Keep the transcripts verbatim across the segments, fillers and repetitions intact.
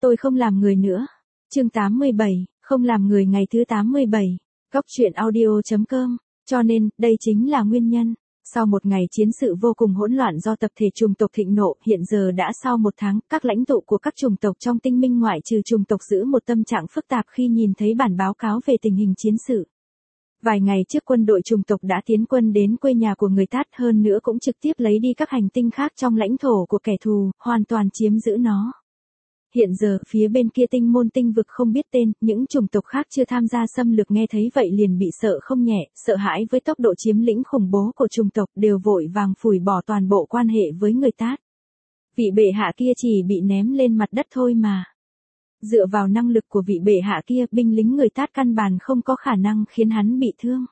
Tôi không làm người nữa. Chương tám mươi bảy, không làm người ngày thứ tám mươi bảy. Góc truyện audio.com. Cho nên, đây chính là nguyên nhân. Sau một ngày chiến sự vô cùng hỗn loạn do tập thể chủng tộc thịnh nộ, hiện giờ đã sau một tháng, các lãnh tụ của các chủng tộc trong tinh minh ngoại trừ chủng tộc giữ một tâm trạng phức tạp khi nhìn thấy bản báo cáo về tình hình chiến sự. Vài ngày trước quân đội chủng tộc đã tiến quân đến quê nhà của người Tát, hơn nữa cũng trực tiếp lấy đi các hành tinh khác trong lãnh thổ của kẻ thù, hoàn toàn chiếm giữ nó. Hiện giờ, phía bên kia tinh môn tinh vực không biết tên, những chủng tộc khác chưa tham gia xâm lược nghe thấy vậy liền bị sợ không nhẹ, sợ hãi với tốc độ chiếm lĩnh khủng bố của chủng tộc, đều vội vàng phủi bỏ toàn bộ quan hệ với người Tát. Vị bệ hạ kia chỉ bị ném lên mặt đất thôi mà. Dựa vào năng lực của vị bệ hạ kia, binh lính người Tát căn bản không có khả năng khiến hắn bị thương.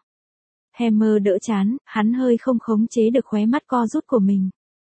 Hammer đỡ chán, hắn hơi không khống chế được khóe mắt co rút của mình.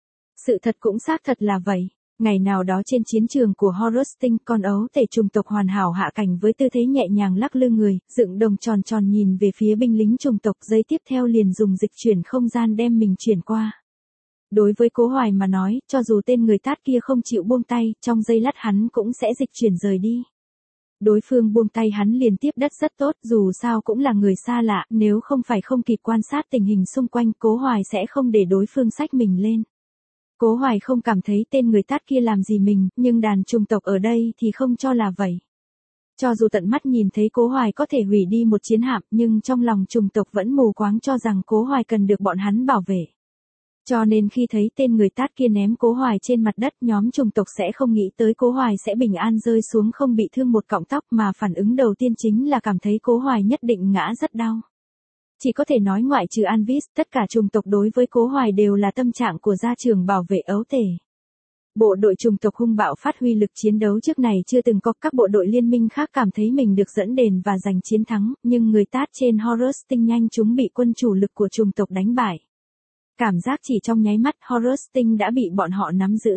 Sự thật cũng xác thật là vậy. Ngày nào đó trên chiến trường của Horus Tinh, con ấu tể chủng tộc hoàn hảo hạ cảnh với tư thế nhẹ nhàng lắc lư người, dựng đồng tròn tròn nhìn về phía binh lính chủng tộc, giây tiếp theo liền dùng dịch chuyển không gian đem mình chuyển qua. Đối với Cố Hoài mà nói, cho dù tên người Tát kia không chịu buông tay, trong giây lát hắn cũng sẽ dịch chuyển rời đi. Đối phương buông tay hắn liền tiếp đất rất tốt, dù sao cũng là người xa lạ, nếu không phải không kịp quan sát tình hình xung quanh, Cố Hoài sẽ không để đối phương xách mình lên. Cố Hoài không cảm thấy tên người Tát kia làm gì mình, nhưng đàn chủng tộc ở đây thì không cho là vậy. Cho dù tận mắt nhìn thấy Cố Hoài có thể hủy đi một chiến hạm, nhưng trong lòng chủng tộc vẫn mù quáng cho rằng Cố Hoài cần được bọn hắn bảo vệ. Cho nên khi thấy tên người Tát kia ném Cố Hoài trên mặt đất, nhóm chủng tộc sẽ không nghĩ tới Cố Hoài sẽ bình an rơi xuống không bị thương một cọng tóc, mà phản ứng đầu tiên chính là cảm thấy Cố Hoài nhất định ngã rất đau. Chỉ có thể nói ngoại trừ Anvis, tất cả chủng tộc đối với Cố Hoài đều là tâm trạng của gia trưởng bảo vệ ấu tể. Bộ đội chủng tộc hung bạo phát huy lực chiến đấu trước này chưa từng có, các bộ đội liên minh khác cảm thấy mình được dẫn đền và giành chiến thắng, nhưng người Tát trên Horus Tinh nhanh chúng bị quân chủ lực của chủng tộc đánh bại. Cảm giác chỉ trong nháy mắt Horus Tinh đã bị bọn họ nắm giữ.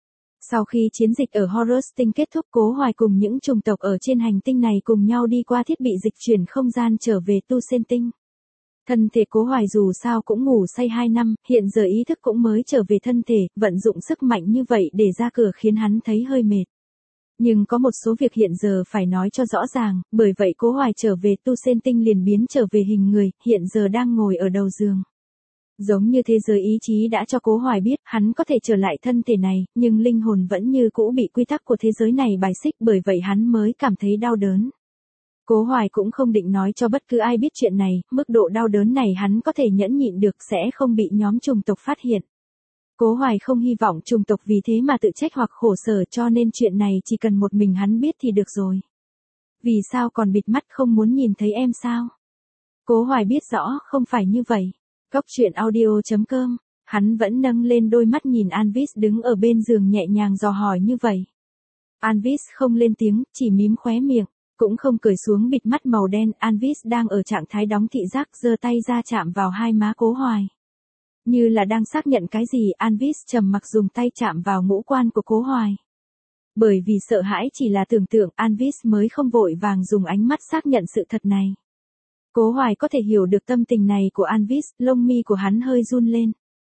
Sau khi chiến dịch ở Horus Tinh kết thúc, Cố Hoài cùng những chủng tộc ở trên hành tinh này cùng nhau đi qua thiết bị dịch chuyển không gian trở về Tu Sen Tinh. Thân thể Cố Hoài dù sao cũng ngủ say hai năm, hiện giờ ý thức cũng mới trở về thân thể, vận dụng sức mạnh như vậy để ra cửa khiến hắn thấy hơi mệt. Nhưng có một số việc hiện giờ phải nói cho rõ ràng, bởi vậy Cố Hoài trở về Tu Sen Tinh liền biến trở về hình người, hiện giờ đang ngồi ở đầu giường. Giống như thế giới ý chí đã cho Cố Hoài biết, hắn có thể trở lại thân thể này, nhưng linh hồn vẫn như cũ bị quy tắc của thế giới này bài xích, bởi vậy hắn mới cảm thấy đau đớn. Cố Hoài cũng không định nói cho bất cứ ai biết chuyện này, mức độ đau đớn này hắn có thể nhẫn nhịn được sẽ không bị nhóm chủng tộc phát hiện. Cố Hoài không hy vọng chủng tộc vì thế mà tự trách hoặc khổ sở, cho nên chuyện này chỉ cần một mình hắn biết thì được rồi. Vì sao còn bịt mắt không muốn nhìn thấy em sao? Cố Hoài biết rõ không phải như vậy. Góc truyện audio.com, hắn vẫn nâng lên đôi mắt nhìn Anvis đứng ở bên giường nhẹ nhàng dò hỏi như vậy. Anvis không lên tiếng, chỉ mím khóe miệng. Cũng không cởi xuống bịt mắt màu đen, Anvis đang ở trạng thái đóng thị giác, giơ tay ra chạm vào hai má Cố Hoài. Như là đang xác nhận cái gì, Anvis trầm mặc dùng tay chạm vào ngũ quan của Cố Hoài. Bởi vì sợ hãi chỉ là tưởng tượng, Anvis mới không vội vàng dùng ánh mắt xác nhận sự thật này. Cố Hoài có thể hiểu được tâm tình này của Anvis, lông mi của hắn hơi run lên.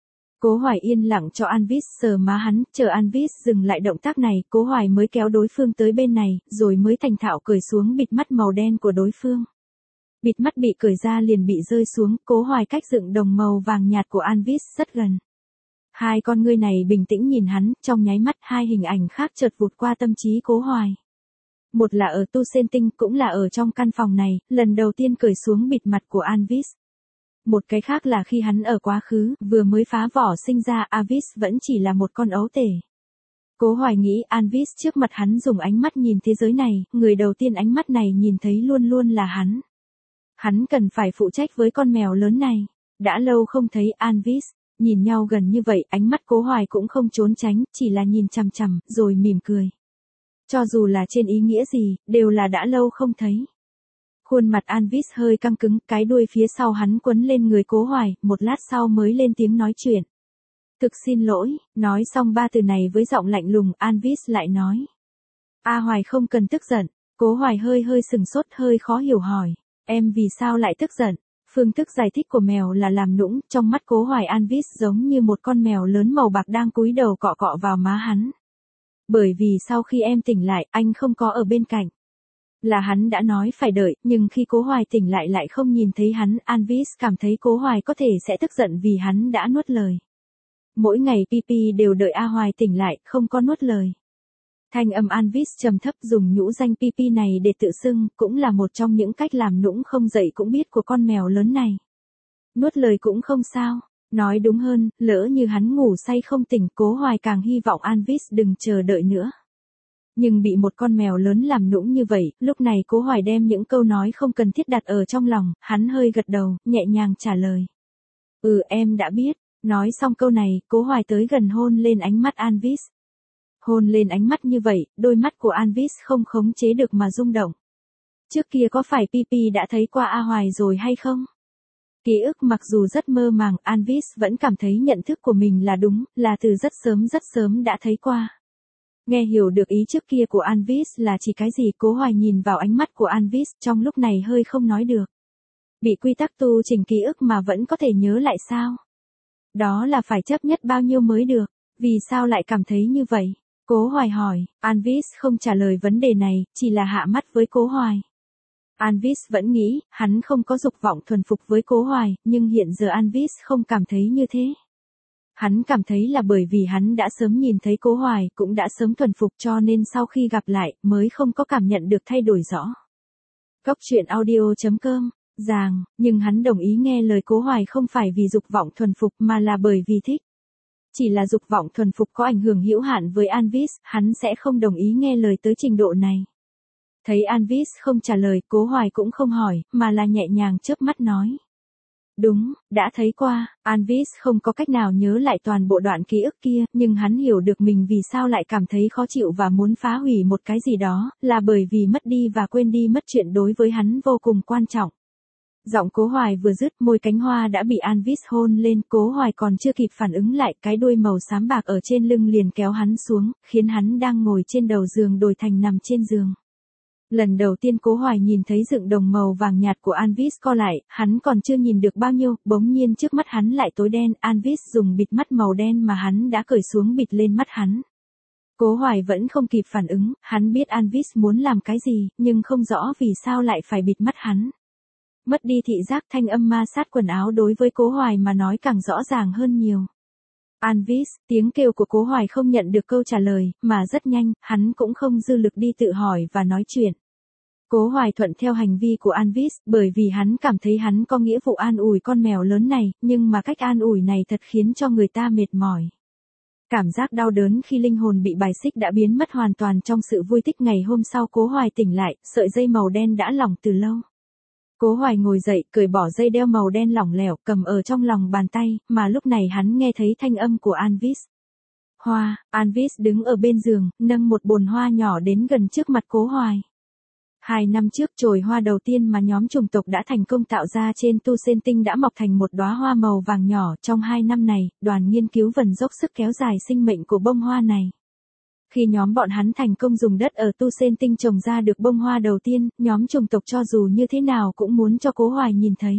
Cố Hoài yên lặng cho Anvis sờ má hắn, chờ Anvis dừng lại động tác này, Cố Hoài mới kéo đối phương tới bên này, rồi mới thành thạo cởi xuống bịt mắt màu đen của đối phương. Bịt mắt bị cởi ra liền bị rơi xuống, Cố Hoài cách dựng đồng màu vàng nhạt của Anvis rất gần. Hai con ngươi này bình tĩnh nhìn hắn, trong nháy mắt hai hình ảnh khác chợt vụt qua tâm trí Cố Hoài. Một là ở Tu Sen Tinh, cũng là ở trong căn phòng này, lần đầu tiên cởi xuống bịt mặt của Anvis. Một cái khác là khi hắn ở quá khứ, vừa mới phá vỏ sinh ra, Anvis vẫn chỉ là một con ấu tể. Cố Hoài nghĩ Anvis trước mặt hắn dùng ánh mắt nhìn thế giới này, người đầu tiên ánh mắt này nhìn thấy luôn luôn là hắn. Hắn cần phải phụ trách với con mèo lớn này. Đã lâu không thấy Anvis, nhìn nhau gần như vậy, ánh mắt Cố Hoài cũng không trốn tránh, chỉ là nhìn chằm chằm, rồi mỉm cười. Cho dù là trên ý nghĩa gì, đều là đã lâu không thấy. Khuôn mặt Anvis hơi căng cứng, cái đuôi phía sau hắn quấn lên người Cố Hoài, một lát sau mới lên tiếng nói chuyện. Thực xin lỗi, nói xong ba từ này với giọng lạnh lùng, Anvis lại nói. A Hoài không cần tức giận, Cố Hoài hơi hơi sừng sốt, hơi khó hiểu hỏi. Em vì sao lại tức giận? Phương thức giải thích của mèo là làm nũng, trong mắt Cố Hoài Anvis giống như một con mèo lớn màu bạc đang cúi đầu cọ cọ vào má hắn. Bởi vì sau khi em tỉnh lại, anh không có ở bên cạnh. Là hắn đã nói phải đợi, nhưng khi Cố Hoài tỉnh lại lại không nhìn thấy hắn, Anvis cảm thấy Cố Hoài có thể sẽ tức giận vì hắn đã nuốt lời. Mỗi ngày Pipi đều đợi A Hoài tỉnh lại, không có nuốt lời. Thanh âm Anvis trầm thấp, dùng nhũ danh Pipi này để tự xưng, cũng là một trong những cách làm nũng không dậy cũng biết của con mèo lớn này. Nuốt lời cũng không sao, nói đúng hơn, lỡ như hắn ngủ say không tỉnh, Cố Hoài càng hy vọng Anvis đừng chờ đợi nữa. Nhưng bị một con mèo lớn làm nũng như vậy, lúc này Cố Hoài đem những câu nói không cần thiết đặt ở trong lòng, hắn hơi gật đầu, nhẹ nhàng trả lời. Ừ, em đã biết. Nói xong câu này, Cố Hoài tới gần hôn lên ánh mắt Anvis. Hôn lên ánh mắt như vậy, đôi mắt của Anvis không khống chế được mà rung động. Trước kia có phải Pipi đã thấy qua A Hoài rồi hay không? Ký ức mặc dù rất mơ màng, Anvis vẫn cảm thấy nhận thức của mình là đúng, là từ rất sớm rất sớm đã thấy qua. Nghe hiểu được ý trước kia của Anvis là chỉ cái gì, Cố Hoài nhìn vào ánh mắt của Anvis trong lúc này hơi không nói được. Bị quy tắc tu chỉnh ký ức mà vẫn có thể nhớ lại sao? Đó là phải chấp nhất bao nhiêu mới được, vì sao lại cảm thấy như vậy? Cố Hoài hỏi, Anvis không trả lời vấn đề này, chỉ là hạ mắt với Cố Hoài. Anvis vẫn nghĩ, hắn không có dục vọng thuần phục với Cố Hoài, nhưng hiện giờ Anvis không cảm thấy như thế. Hắn cảm thấy là bởi vì hắn đã sớm nhìn thấy Cố Hoài, cũng đã sớm thuần phục cho nên sau khi gặp lại, mới không có cảm nhận được thay đổi rõ. Góc truyện audio chấm com, Giàng, nhưng hắn đồng ý nghe lời Cố Hoài không phải vì dục vọng thuần phục mà là bởi vì thích. Chỉ là dục vọng thuần phục có ảnh hưởng hữu hạn với Anvis, hắn sẽ không đồng ý nghe lời tới trình độ này. Thấy Anvis không trả lời, Cố Hoài cũng không hỏi, mà là nhẹ nhàng chớp mắt nói. Đúng, đã thấy qua. Anvis không có cách nào nhớ lại toàn bộ đoạn ký ức kia, nhưng hắn hiểu được mình vì sao lại cảm thấy khó chịu và muốn phá hủy một cái gì đó, là bởi vì mất đi và quên đi mất chuyện đối với hắn vô cùng quan trọng. Giọng Cố Hoài vừa dứt, môi cánh hoa đã bị Anvis hôn lên, Cố Hoài còn chưa kịp phản ứng lại, cái đuôi màu xám bạc ở trên lưng liền kéo hắn xuống, khiến hắn đang ngồi trên đầu giường đổi thành nằm trên giường. Lần đầu tiên Cố Hoài nhìn thấy dựng đồng màu vàng nhạt của Anvis co lại, hắn còn chưa nhìn được bao nhiêu, bỗng nhiên trước mắt hắn lại tối đen, Anvis dùng bịt mắt màu đen mà hắn đã cởi xuống bịt lên mắt hắn. Cố Hoài vẫn không kịp phản ứng, hắn biết Anvis muốn làm cái gì, nhưng không rõ vì sao lại phải bịt mắt hắn. Mất đi thị giác, thanh âm ma sát quần áo đối với Cố Hoài mà nói càng rõ ràng hơn nhiều. Anvis, tiếng kêu của Cố Hoài không nhận được câu trả lời, mà rất nhanh, hắn cũng không dư lực đi tự hỏi và nói chuyện. Cố Hoài thuận theo hành vi của Anvis, bởi vì hắn cảm thấy hắn có nghĩa vụ an ủi con mèo lớn này, nhưng mà cách an ủi này thật khiến cho người ta mệt mỏi. Cảm giác đau đớn khi linh hồn bị bài xích đã biến mất hoàn toàn trong sự vui thích. Ngày hôm sau Cố Hoài tỉnh lại, sợi dây màu đen đã lỏng từ lâu. Cố Hoài ngồi dậy, cởi bỏ dây đeo màu đen lỏng lẻo, cầm ở trong lòng bàn tay, mà lúc này hắn nghe thấy thanh âm của Anvis. Hoa, Anvis đứng ở bên giường, nâng một bồn hoa nhỏ đến gần trước mặt Cố Hoài. Hai năm trước chồi hoa đầu tiên mà nhóm chủng tộc đã thành công tạo ra trên Tu Sen Tinh đã mọc thành một đóa hoa màu vàng nhỏ. Trong hai năm này, đoàn nghiên cứu vần dốc sức kéo dài sinh mệnh của bông hoa này. Khi nhóm bọn hắn thành công dùng đất ở Tu Sen Tinh trồng ra được bông hoa đầu tiên, nhóm chủng tộc cho dù như thế nào cũng muốn cho Cố Hoài nhìn thấy.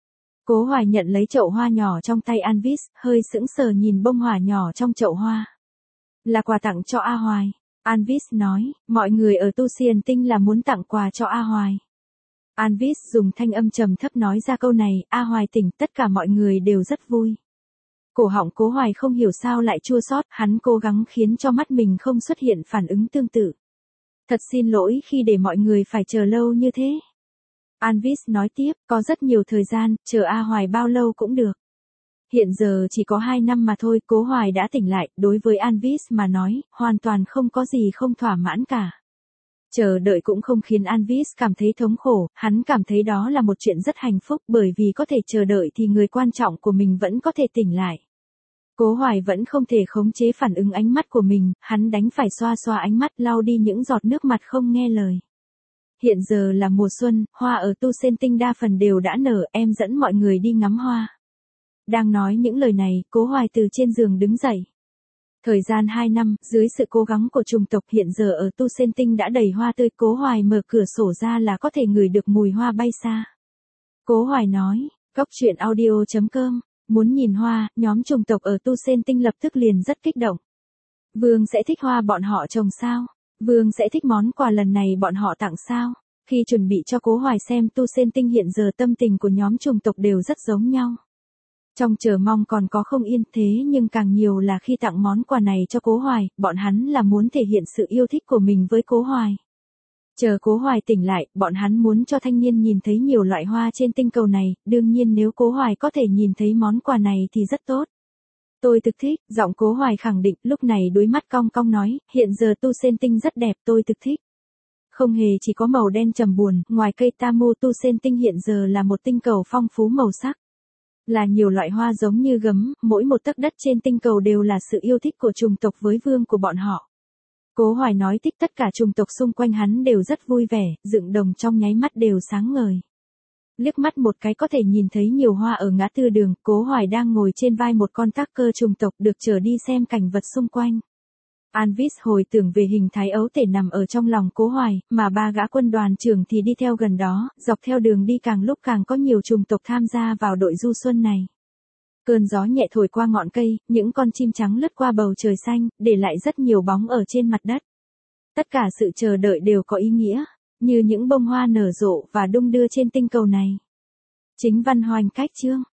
Cố Hoài nhận lấy chậu hoa nhỏ trong tay Anvis, hơi sững sờ nhìn bông hoa nhỏ trong chậu hoa. Là quà tặng cho A Hoài. Anvis nói, mọi người ở Tu Sen Tinh là muốn tặng quà cho A Hoài. Anvis dùng thanh âm trầm thấp nói ra câu này, A Hoài tỉnh, tất cả mọi người đều rất vui. Cổ họng Cố Hoài không hiểu sao lại chua xót, hắn cố gắng khiến cho mắt mình không xuất hiện phản ứng tương tự. Thật xin lỗi khi để mọi người phải chờ lâu như thế. Anvis nói tiếp, có rất nhiều thời gian, chờ A Hoài bao lâu cũng được. Hiện giờ chỉ có hai năm mà thôi, Cố Hoài đã tỉnh lại, đối với Anvis mà nói, hoàn toàn không có gì không thỏa mãn cả. Chờ đợi cũng không khiến Anvis cảm thấy thống khổ, hắn cảm thấy đó là một chuyện rất hạnh phúc bởi vì có thể chờ đợi thì người quan trọng của mình vẫn có thể tỉnh lại. Cố Hoài vẫn không thể khống chế phản ứng ánh mắt của mình, hắn đánh phải xoa xoa ánh mắt lau đi những giọt nước mặt không nghe lời. Hiện giờ là mùa xuân, hoa ở Tu Sen Tinh đa phần đều đã nở, em dẫn mọi người đi ngắm hoa. Đang nói những lời này, Cố Hoài từ trên giường đứng dậy. Thời gian hai năm, dưới sự cố gắng của chủng tộc hiện giờ ở Tu Sen Tinh đã đầy hoa tươi, Cố Hoài mở cửa sổ ra là có thể ngửi được mùi hoa bay xa. Cố Hoài nói, góc truyện audio chấm com, muốn nhìn hoa, nhóm chủng tộc ở Tu Sen Tinh lập tức liền rất kích động. Vương sẽ thích hoa bọn họ trồng sao? Vương sẽ thích món quà lần này bọn họ tặng sao? Khi chuẩn bị cho Cố Hoài xem Tu Sen Tinh hiện giờ tâm tình của nhóm chủng tộc đều rất giống nhau. Trong chờ mong còn có không yên, thế nhưng càng nhiều là khi tặng món quà này cho Cố Hoài, bọn hắn là muốn thể hiện sự yêu thích của mình với Cố Hoài. Chờ Cố Hoài tỉnh lại, bọn hắn muốn cho thanh niên nhìn thấy nhiều loại hoa trên tinh cầu này, đương nhiên nếu Cố Hoài có thể nhìn thấy món quà này thì rất tốt. Tôi thực thích, giọng Cố Hoài khẳng định, lúc này đôi mắt cong cong nói, hiện giờ Tu Sen Tinh rất đẹp, tôi thực thích. Không hề chỉ có màu đen trầm buồn, ngoài cây Tamu Tu Sen Tinh hiện giờ là một tinh cầu phong phú màu sắc. Là nhiều loại hoa giống như gấm, mỗi một tấc đất trên tinh cầu đều là sự yêu thích của chủng tộc với vương của bọn họ. Cố Hoài nói thích tất cả chủng tộc xung quanh hắn đều rất vui vẻ, dựng đồng trong nháy mắt đều sáng ngời. Liếc mắt một cái có thể nhìn thấy nhiều hoa ở ngã tư đường, Cố Hoài đang ngồi trên vai một con tác cơ chủng tộc được chở đi xem cảnh vật xung quanh. Anvis hồi tưởng về hình thái ấu tể nằm ở trong lòng Cố Hoài, mà ba gã quân đoàn trưởng thì đi theo gần đó, dọc theo đường đi càng lúc càng có nhiều chủng tộc tham gia vào đội du xuân này. Cơn gió nhẹ thổi qua ngọn cây, những con chim trắng lướt qua bầu trời xanh, để lại rất nhiều bóng ở trên mặt đất. Tất cả sự chờ đợi đều có ý nghĩa, như những bông hoa nở rộ và đung đưa trên tinh cầu này. Chính văn hoành cách chương.